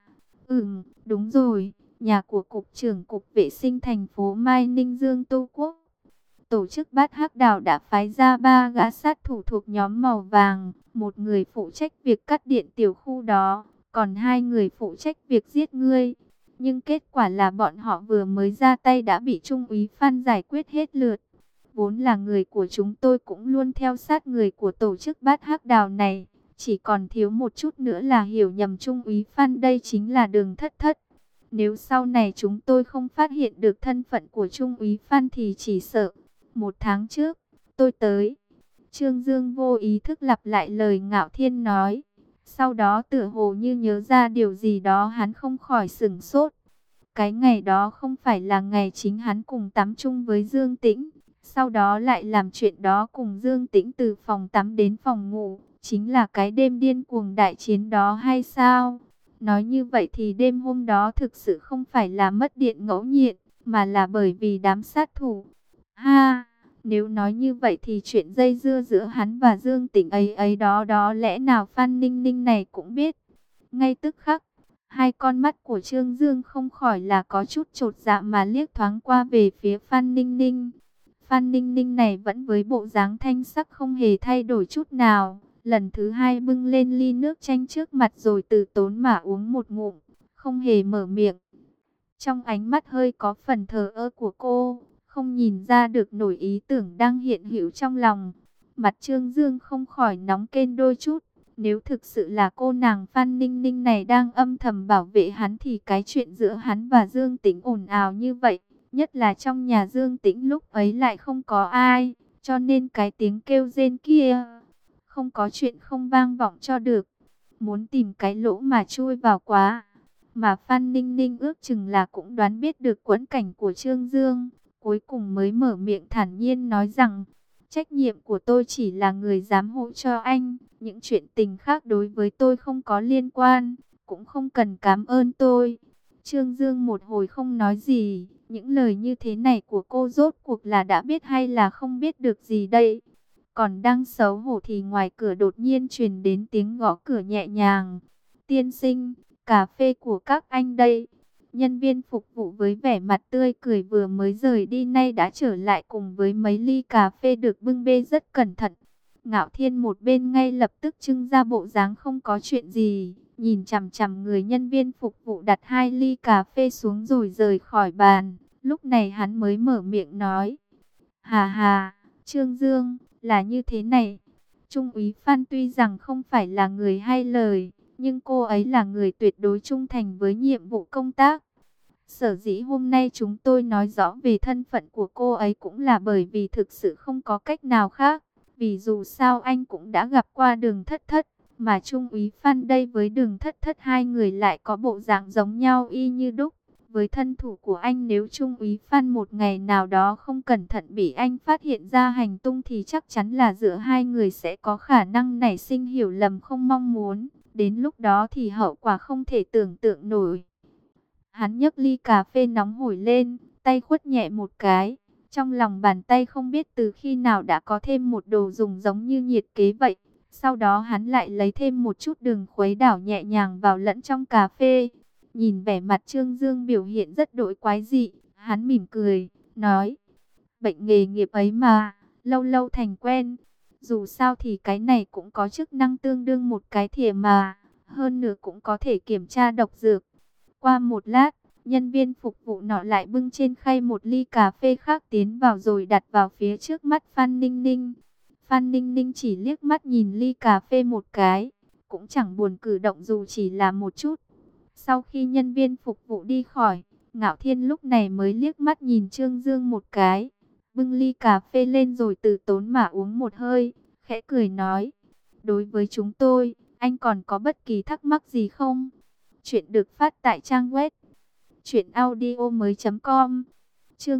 Đúng rồi, nhà của Cục trưởng Cục Vệ sinh thành phố Mai Ninh Dương Tô Quốc. Tổ chức Bát Hắc Đào đã phái ra 3 gã sát thủ thuộc nhóm màu vàng, một người phụ trách việc cắt điện tiểu khu đó, còn 2 người phụ trách việc giết ngươi. Nhưng kết quả là bọn họ vừa mới ra tay đã bị Trung úy Phan giải quyết hết lượt. Vốn là người của chúng tôi cũng luôn theo sát người của tổ chức Bát Hắc Đào này, chỉ còn thiếu một chút nữa là hiểu nhầm Trung úy Phan đây chính là Đường Thất Thất. Nếu sau này chúng tôi không phát hiện được thân phận của Trung úy Phan thì chỉ sợ 1 tháng trước tôi tới. Trương Dương vô ý thức lặp lại lời Ngạo Thiên nói. Sau đó tựa hồ như nhớ ra điều gì đó hắn không khỏi sửng sốt. Cái ngày đó không phải là ngày chính hắn cùng tắm chung với Dương Tĩnh, sau đó lại làm chuyện đó cùng Dương Tĩnh từ phòng tắm đến phòng ngủ, chính là cái đêm điên cuồng đại chiến đó hay sao? Nói như vậy thì đêm hôm đó thực sự không phải là mất điện ngẫu nhiên, mà là bởi vì đám sát thủ. Ha, nếu nói như vậy thì chuyện dây dưa giữa hắn và Dương Tĩnh ấy đó lẽ nào Phan Ninh Ninh này cũng biết. Ngay tức khắc, hai con mắt của Trương Dương không khỏi là có chút chột dạ mà liếc thoáng qua về phía Phan Ninh Ninh. Phan Ninh Ninh này vẫn với bộ dáng thanh sắc không hề thay đổi chút nào. Lần thứ hai bưng lên ly nước chanh trước mặt rồi từ tốn mà uống một ngụm, không hề mở miệng. Trong ánh mắt hơi có phần thờ ơ của cô, không nhìn ra được nổi ý tưởng đang hiện hữu trong lòng. Mặt Trương Dương không khỏi nóng lên đôi chút, Nếu thực sự là cô nàng Phan Ninh Ninh này đang âm thầm bảo vệ hắn thì cái chuyện giữa hắn và Dương Tĩnh ồn ào như vậy, nhất là trong nhà Dương Tĩnh lúc ấy lại không có ai, cho nên cái tiếng kêu rên kia không có chuyện không vang vọng cho được. Muốn tìm cái lỗ mà chui vào quá. Mà Phan Ninh Ninh ước chừng là cũng đoán biết được quẫn cảnh của Trương Dương, cuối cùng mới mở miệng thản nhiên nói rằng, trách nhiệm của tôi chỉ là người giám hộ cho anh, những chuyện tình khác đối với tôi không có liên quan, cũng không cần cảm ơn tôi. Trương Dương một hồi không nói gì, những lời như thế này của cô rốt cuộc là đã biết hay là không biết được gì đây. Còn đang xấu hổ thì ngoài cửa đột nhiên truyền đến tiếng gõ cửa nhẹ nhàng. Tiên sinh, cà phê của các anh đây. Nhân viên phục vụ với vẻ mặt tươi cười vừa mới rời đi nay đã trở lại cùng với mấy ly cà phê được bưng bê rất cẩn thận. Ngạo Thiên một bên ngay lập tức trưng ra bộ dáng không có chuyện gì, nhìn chằm chằm người nhân viên phục vụ đặt 2 ly cà phê xuống rồi rời khỏi bàn. Lúc này hắn mới mở miệng nói, hà hà, Trương Dương, là như thế này. Trung úy Phan tuy rằng không phải là người hay lời, nhưng cô ấy là người tuyệt đối trung thành với nhiệm vụ công tác. Sở dĩ hôm nay chúng tôi nói rõ về thân phận của cô ấy cũng là bởi vì thực sự không có cách nào khác. Vì dù sao anh cũng đã gặp qua Đường Thất Thất, mà Trung úy Phan đây với Đường Thất Thất hai người lại có bộ dạng giống nhau y như đúc. Với thân thủ của anh, nếu Trung úy Phan một ngày nào đó không cẩn thận bị anh phát hiện ra hành tung thì chắc chắn là giữa hai người sẽ có khả năng nảy sinh hiểu lầm không mong muốn. Đến lúc đó thì hậu quả không thể tưởng tượng nổi. Hắn nhấc ly cà phê nóng hổi lên, tay khuất nhẹ một cái. Trong lòng bàn tay không biết từ khi nào đã có thêm một đồ dùng giống như nhiệt kế vậy. Sau đó hắn lại lấy thêm một chút đường khuấy đảo nhẹ nhàng vào lẫn trong cà phê. Nhìn vẻ mặt Trương Dương biểu hiện rất đổi quái dị, hắn mỉm cười, nói, bệnh nghề nghiệp ấy mà, lâu lâu thành quen. Dù sao thì cái này cũng có chức năng tương đương một cái thìa mà, hơn nữa cũng có thể kiểm tra độc dược. Qua một lát, nhân viên phục vụ nọ lại bưng trên khay một ly cà phê khác tiến vào rồi đặt vào phía trước mắt Phan Ninh Ninh. Phan Ninh Ninh chỉ liếc mắt nhìn ly cà phê một cái, cũng chẳng buồn cử động dù chỉ là một chút. Sau khi nhân viên phục vụ đi khỏi, Ngạo Thiên lúc này mới liếc mắt nhìn Trương Dương một cái, bưng ly cà phê lên rồi từ tốn mà uống một hơi, khẽ cười nói, đối với chúng tôi, anh còn có bất kỳ thắc mắc gì không? Chuyện được phát tại trang web truyệnaudiomoi.com. Chương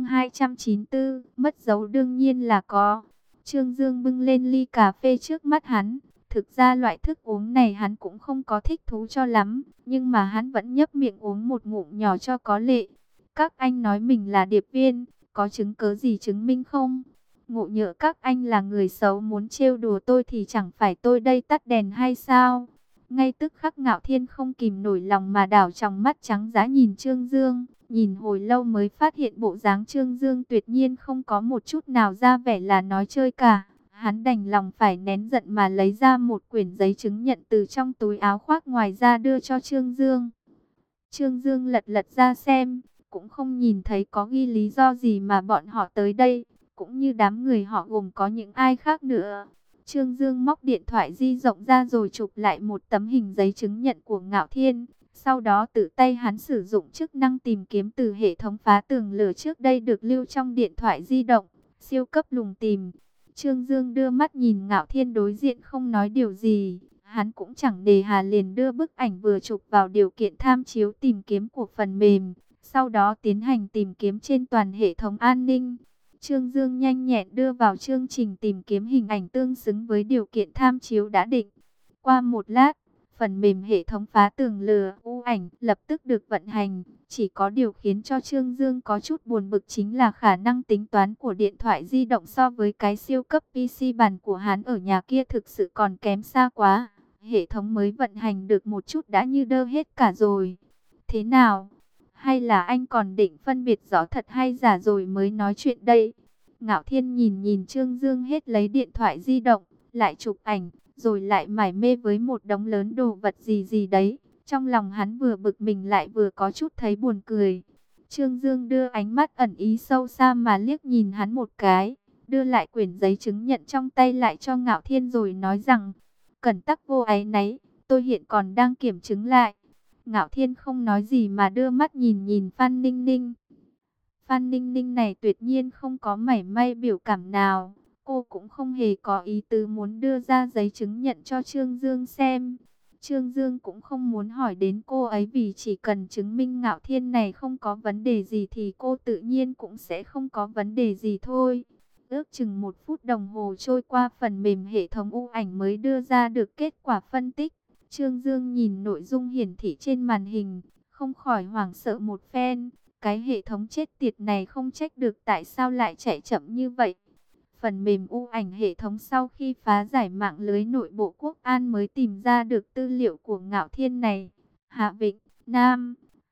294, mất dấu đương nhiên là có. Trương Dương bưng lên ly cà phê trước mắt hắn. Thực ra loại thức uống này hắn cũng không có thích thú cho lắm, nhưng mà hắn vẫn nhấp miệng uống một ngụm nhỏ cho có lệ. Các anh nói mình là điệp viên, có chứng cớ gì chứng minh không? Ngộ nhỡ các anh là người xấu muốn trêu đùa tôi thì chẳng phải tôi đây tắt đèn hay sao? Ngay tức khắc Ngạo Thiên không kìm nổi lòng mà đảo trong mắt trắng dã nhìn Trương Dương. Nhìn hồi lâu mới phát hiện bộ dáng Trương Dương tuyệt nhiên không có một chút nào ra vẻ là nói chơi cả. Hắn đành lòng phải nén giận mà lấy ra một quyển giấy chứng nhận từ trong túi áo khoác ngoài ra đưa cho Trương Dương. Trương Dương lật lật ra xem, cũng không nhìn thấy có ghi lý do gì mà bọn họ tới đây, cũng như đám người họ gồm có những ai khác nữa. Trương Dương móc điện thoại di động ra rồi chụp lại một tấm hình giấy chứng nhận của Ngạo Thiên. Sau đó tự tay hắn sử dụng chức năng tìm kiếm từ hệ thống phá tường lửa trước đây được lưu trong điện thoại di động, siêu cấp lùng tìm. Trương Dương đưa mắt nhìn Ngạo Thiên đối diện không nói điều gì. Hắn cũng chẳng nề hà liền đưa bức ảnh vừa chụp vào điều kiện tham chiếu tìm kiếm của phần mềm. Sau đó tiến hành tìm kiếm trên toàn hệ thống an ninh. Trương Dương nhanh nhẹn đưa vào chương trình tìm kiếm hình ảnh tương xứng với điều kiện tham chiếu đã định. Qua một lát, phần mềm hệ thống phá tường lửa u ảnh lập tức được vận hành. Chỉ có điều khiến cho Trương Dương có chút buồn bực chính là khả năng tính toán của điện thoại di động so với cái siêu cấp PC bản của hắn ở nhà kia thực sự còn kém xa quá. Hệ thống mới vận hành được một chút đã như đơ hết cả rồi. Thế nào? Hay là anh còn định phân biệt rõ thật hay giả rồi mới nói chuyện đây? Ngạo Thiên nhìn nhìn Trương Dương hết lấy điện thoại di động, lại chụp ảnh, rồi lại mải mê với một đống lớn đồ vật gì gì đấy. Trong lòng hắn vừa bực mình lại vừa có chút thấy buồn cười. Trương Dương đưa ánh mắt ẩn ý sâu xa mà liếc nhìn hắn một cái, đưa lại quyển giấy chứng nhận trong tay lại cho Ngạo Thiên rồi nói rằng, cẩn tắc vô áy náy, tôi hiện còn đang kiểm chứng lại. Ngạo Thiên không nói gì mà đưa mắt nhìn nhìn Phan Ninh Ninh. Phan Ninh Ninh này tuyệt nhiên không có mảy may biểu cảm nào. Cô cũng không hề có ý tứ muốn đưa ra giấy chứng nhận cho Trương Dương xem. Trương Dương cũng không muốn hỏi đến cô ấy vì chỉ cần chứng minh Ngạo Thiên này không có vấn đề gì thì cô tự nhiên cũng sẽ không có vấn đề gì thôi. Ước chừng 1 phút đồng hồ trôi qua, phần mềm hệ thống u ảnh mới đưa ra được kết quả phân tích. Trương Dương nhìn nội dung hiển thị trên màn hình, không khỏi hoảng sợ một phen. Cái hệ thống chết tiệt này không trách được tại sao lại chạy chậm như vậy. Phần mềm u ảnh hệ thống sau khi phá giải mạng lưới nội bộ Quốc an mới tìm ra được tư liệu của Ngạo Thiên này. Hạ Vịnh, Nam,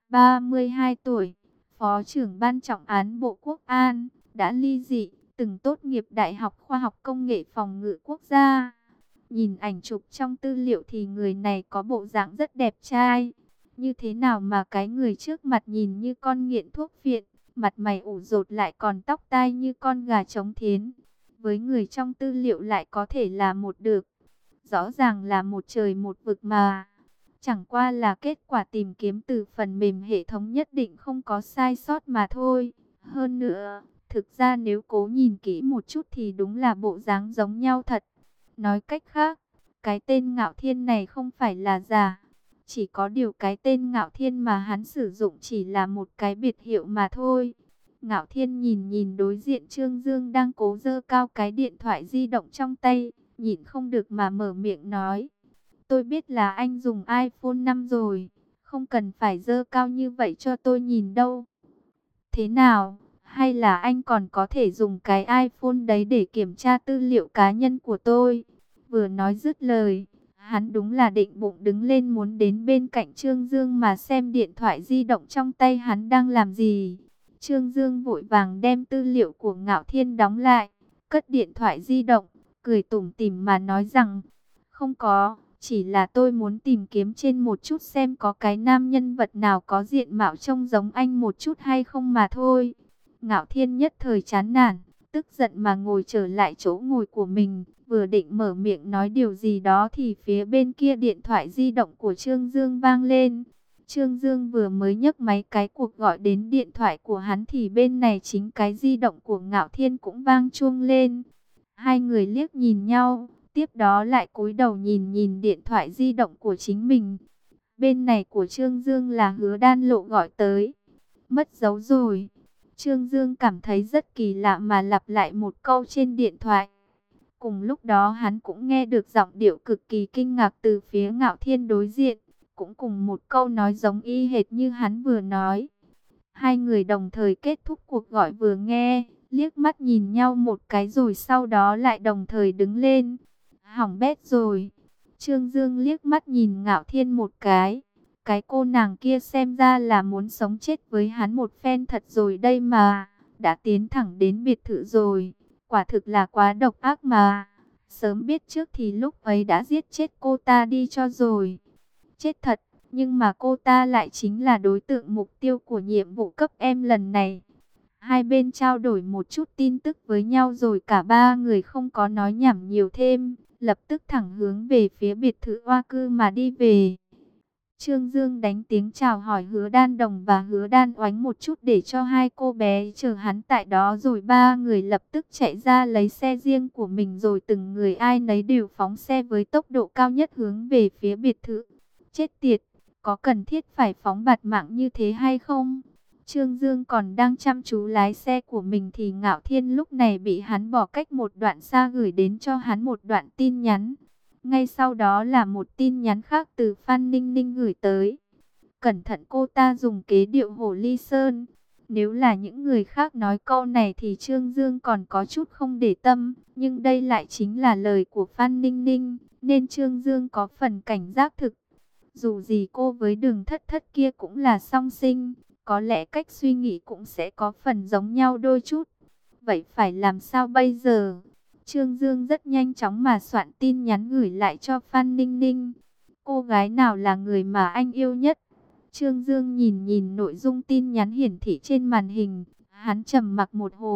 32 tuổi, Phó trưởng Ban trọng án Bộ Quốc an, đã ly dị, từng tốt nghiệp Đại học Khoa học Công nghệ Phòng ngự Quốc gia. Nhìn ảnh chụp trong tư liệu thì người này có bộ dạng rất đẹp trai. Như thế nào mà cái người trước mặt nhìn như con nghiện thuốc phiện, mặt mày ủ rột lại còn tóc tai như con gà trống thiến. Với người trong tư liệu lại có thể là một được. Rõ ràng là một trời một vực mà. Chẳng qua là kết quả tìm kiếm từ phần mềm hệ thống nhất định không có sai sót mà thôi. Hơn nữa, thực ra nếu cố nhìn kỹ một chút thì đúng là bộ dáng giống nhau thật. Nói cách khác, cái tên Ngạo Thiên này không phải là giả. Chỉ có điều cái tên Ngạo Thiên mà hắn sử dụng chỉ là một cái biệt hiệu mà thôi. Ngạo Thiên nhìn nhìn đối diện Trương Dương đang cố giơ cao cái điện thoại di động trong tay, nhịn không được mà mở miệng nói. Tôi biết là anh dùng iPhone 5 rồi, không cần phải giơ cao như vậy cho tôi nhìn đâu. Thế nào, hay là anh còn có thể dùng cái iPhone đấy để kiểm tra tư liệu cá nhân của tôi? Vừa nói dứt lời, hắn đúng là định bụng đứng lên muốn đến bên cạnh Trương Dương mà xem điện thoại di động trong tay hắn đang làm gì. Trương Dương vội vàng đem tư liệu của Ngạo Thiên đóng lại, cất điện thoại di động, cười tủm tỉm mà nói rằng, không có, chỉ là tôi muốn tìm kiếm trên một chút xem có cái nam nhân vật nào có diện mạo trông giống anh một chút hay không mà thôi. Ngạo Thiên nhất thời chán nản, tức giận mà ngồi trở lại chỗ ngồi của mình, vừa định mở miệng nói điều gì đó thì phía bên kia điện thoại di động của Trương Dương vang lên. Trương Dương vừa mới nhấc máy cái cuộc gọi đến điện thoại của hắn thì bên này chính cái di động của Ngạo Thiên cũng vang chuông lên. Hai người liếc nhìn nhau, tiếp đó lại cúi đầu nhìn nhìn điện thoại di động của chính mình. Bên này của Trương Dương là Hứa Đan Lộ gọi tới. Mất dấu rồi. Trương Dương cảm thấy rất kỳ lạ mà lặp lại một câu trên điện thoại. Cùng lúc đó hắn cũng nghe được giọng điệu cực kỳ kinh ngạc từ phía Ngạo Thiên đối diện. Cũng cùng một câu nói giống y hệt như hắn vừa nói. Hai người đồng thời kết thúc cuộc gọi vừa nghe, liếc mắt nhìn nhau một cái rồi sau đó lại đồng thời đứng lên. Hỏng bét rồi. Trương Dương liếc mắt nhìn Ngạo Thiên một cái. Cái cô nàng kia xem ra là muốn sống chết với hắn một phen thật rồi đây mà. Đã tiến thẳng đến biệt thự rồi. Quả thực là quá độc ác mà. Sớm biết trước thì lúc ấy đã giết chết cô ta đi cho rồi. Chết thật, nhưng mà cô ta lại chính là đối tượng mục tiêu của nhiệm vụ cấp em lần này. Hai bên trao đổi một chút tin tức với nhau rồi cả ba người không có nói nhảm nhiều thêm, lập tức thẳng hướng về phía biệt thự Hoa Cư mà đi về. Trương Dương đánh tiếng chào hỏi Hứa Đan Đồng và Hứa Đan Oánh một chút để cho hai cô bé chờ hắn tại đó rồi ba người lập tức chạy ra lấy xe riêng của mình rồi từng người ai nấy đều phóng xe với tốc độ cao nhất hướng về phía biệt thự. Chết tiệt, có cần thiết phải phóng bạt mạng như thế hay không? Trương Dương còn đang chăm chú lái xe của mình thì Ngạo Thiên lúc này bị hắn bỏ cách một đoạn xa gửi đến cho hắn một đoạn tin nhắn. Ngay sau đó là một tin nhắn khác từ Phan Ninh Ninh gửi tới. Cẩn thận cô ta dùng kế điệu Hồ Ly Sơn. Nếu là những người khác nói câu này thì Trương Dương còn có chút không để tâm. Nhưng đây lại chính là lời của Phan Ninh Ninh, nên Trương Dương có phần cảnh giác thực. Dù gì cô với Đường Thất Thất kia cũng là song sinh, có lẽ cách suy nghĩ cũng sẽ có phần giống nhau đôi chút. Vậy phải làm sao bây giờ? Trương Dương rất nhanh chóng mà soạn tin nhắn gửi lại cho Phan Ninh Ninh. Cô gái nào là người mà anh yêu nhất? Trương Dương nhìn nhìn nội dung tin nhắn hiển thị trên màn hình, hắn trầm mặc một hồi,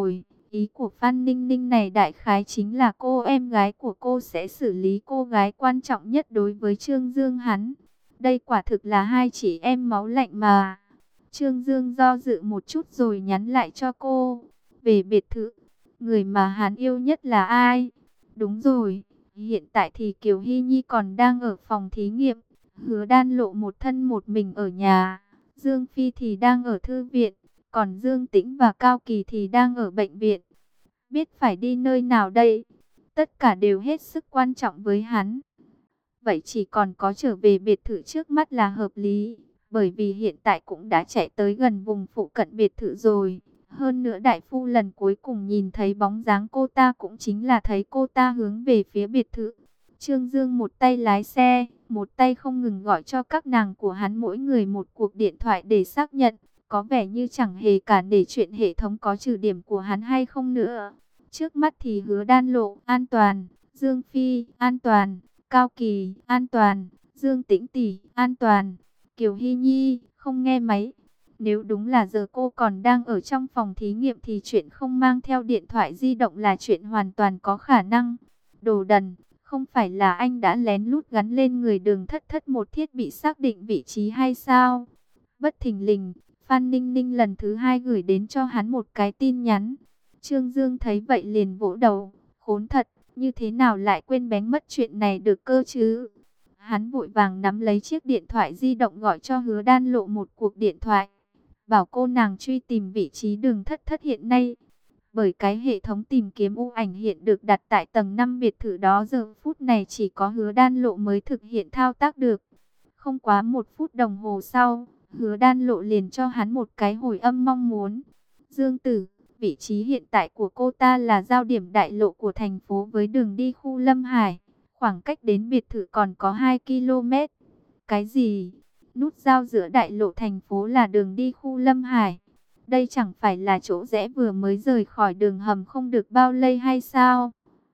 Ý của Phan Ninh Ninh này đại khái chính là cô em gái của cô sẽ xử lý cô gái quan trọng nhất đối với Trương Dương hắn. Đây quả thực là hai chị em máu lạnh mà. Trương Dương do dự một chút rồi nhắn lại cho cô. Về biệt thự, người mà hắn yêu nhất là ai? Đúng rồi, hiện tại thì Kiều Hy Nhi còn đang ở phòng thí nghiệm. Hứa Đan Lộ một thân một mình ở nhà. Dương Phi thì đang ở thư viện. Còn Dương Tĩnh và Cao Kỳ thì đang ở bệnh viện. Biết phải đi nơi nào đây? Tất cả đều hết sức quan trọng với hắn. Vậy chỉ còn có trở về biệt thự trước mắt là hợp lý. Bởi vì hiện tại cũng đã chạy tới gần vùng phụ cận biệt thự rồi. Hơn nữa đại phu lần cuối cùng nhìn thấy bóng dáng cô ta cũng chính là thấy cô ta hướng về phía biệt thự. Trương Dương một tay lái xe, một tay không ngừng gọi cho các nàng của hắn mỗi người một cuộc điện thoại để xác nhận. Có vẻ như chẳng hề cả để chuyện hệ thống có trừ điểm của hắn hay không nữa. Trước mắt thì Hứa Đan Lộ an toàn, Dương Phi an toàn, Cao Kỳ an toàn, Dương Tĩnh tỷ an toàn. Kiều Hy Nhi không nghe máy. Nếu đúng là giờ cô còn đang ở trong phòng thí nghiệm thì chuyện không mang theo điện thoại di động là chuyện hoàn toàn có khả năng. Đồ đần, không phải là anh đã lén lút gắn lên người Đường Thất Thất một thiết bị xác định vị trí hay sao? Bất thình lình, Phan Ninh Ninh lần thứ hai gửi đến cho hắn một cái tin nhắn. Trương Dương thấy vậy liền vỗ đầu, khốn thật, như thế nào lại quên bén mất chuyện này được cơ chứ? Hắn vội vàng nắm lấy chiếc điện thoại di động gọi cho Hứa Đan Lộ một cuộc điện thoại. Bảo cô nàng truy tìm vị trí Đường Thất Thất hiện nay. Bởi cái hệ thống tìm kiếm u ảnh hiện được đặt tại tầng 5 biệt thự đó giờ phút này chỉ có Hứa Đan Lộ mới thực hiện thao tác được. Không quá 1 phút đồng hồ sau, Hứa Đan Lộ liền cho hắn một cái hồi âm mong muốn. Dương Tử, vị trí hiện tại của cô ta là giao điểm đại lộ của thành phố với đường đi khu Lâm Hải. Khoảng cách đến biệt thự còn có 2 km. Cái gì? Nút giao giữa đại lộ thành phố là đường đi khu Lâm Hải. Đây chẳng phải là chỗ rẽ vừa mới rời khỏi đường hầm không được bao lây hay sao?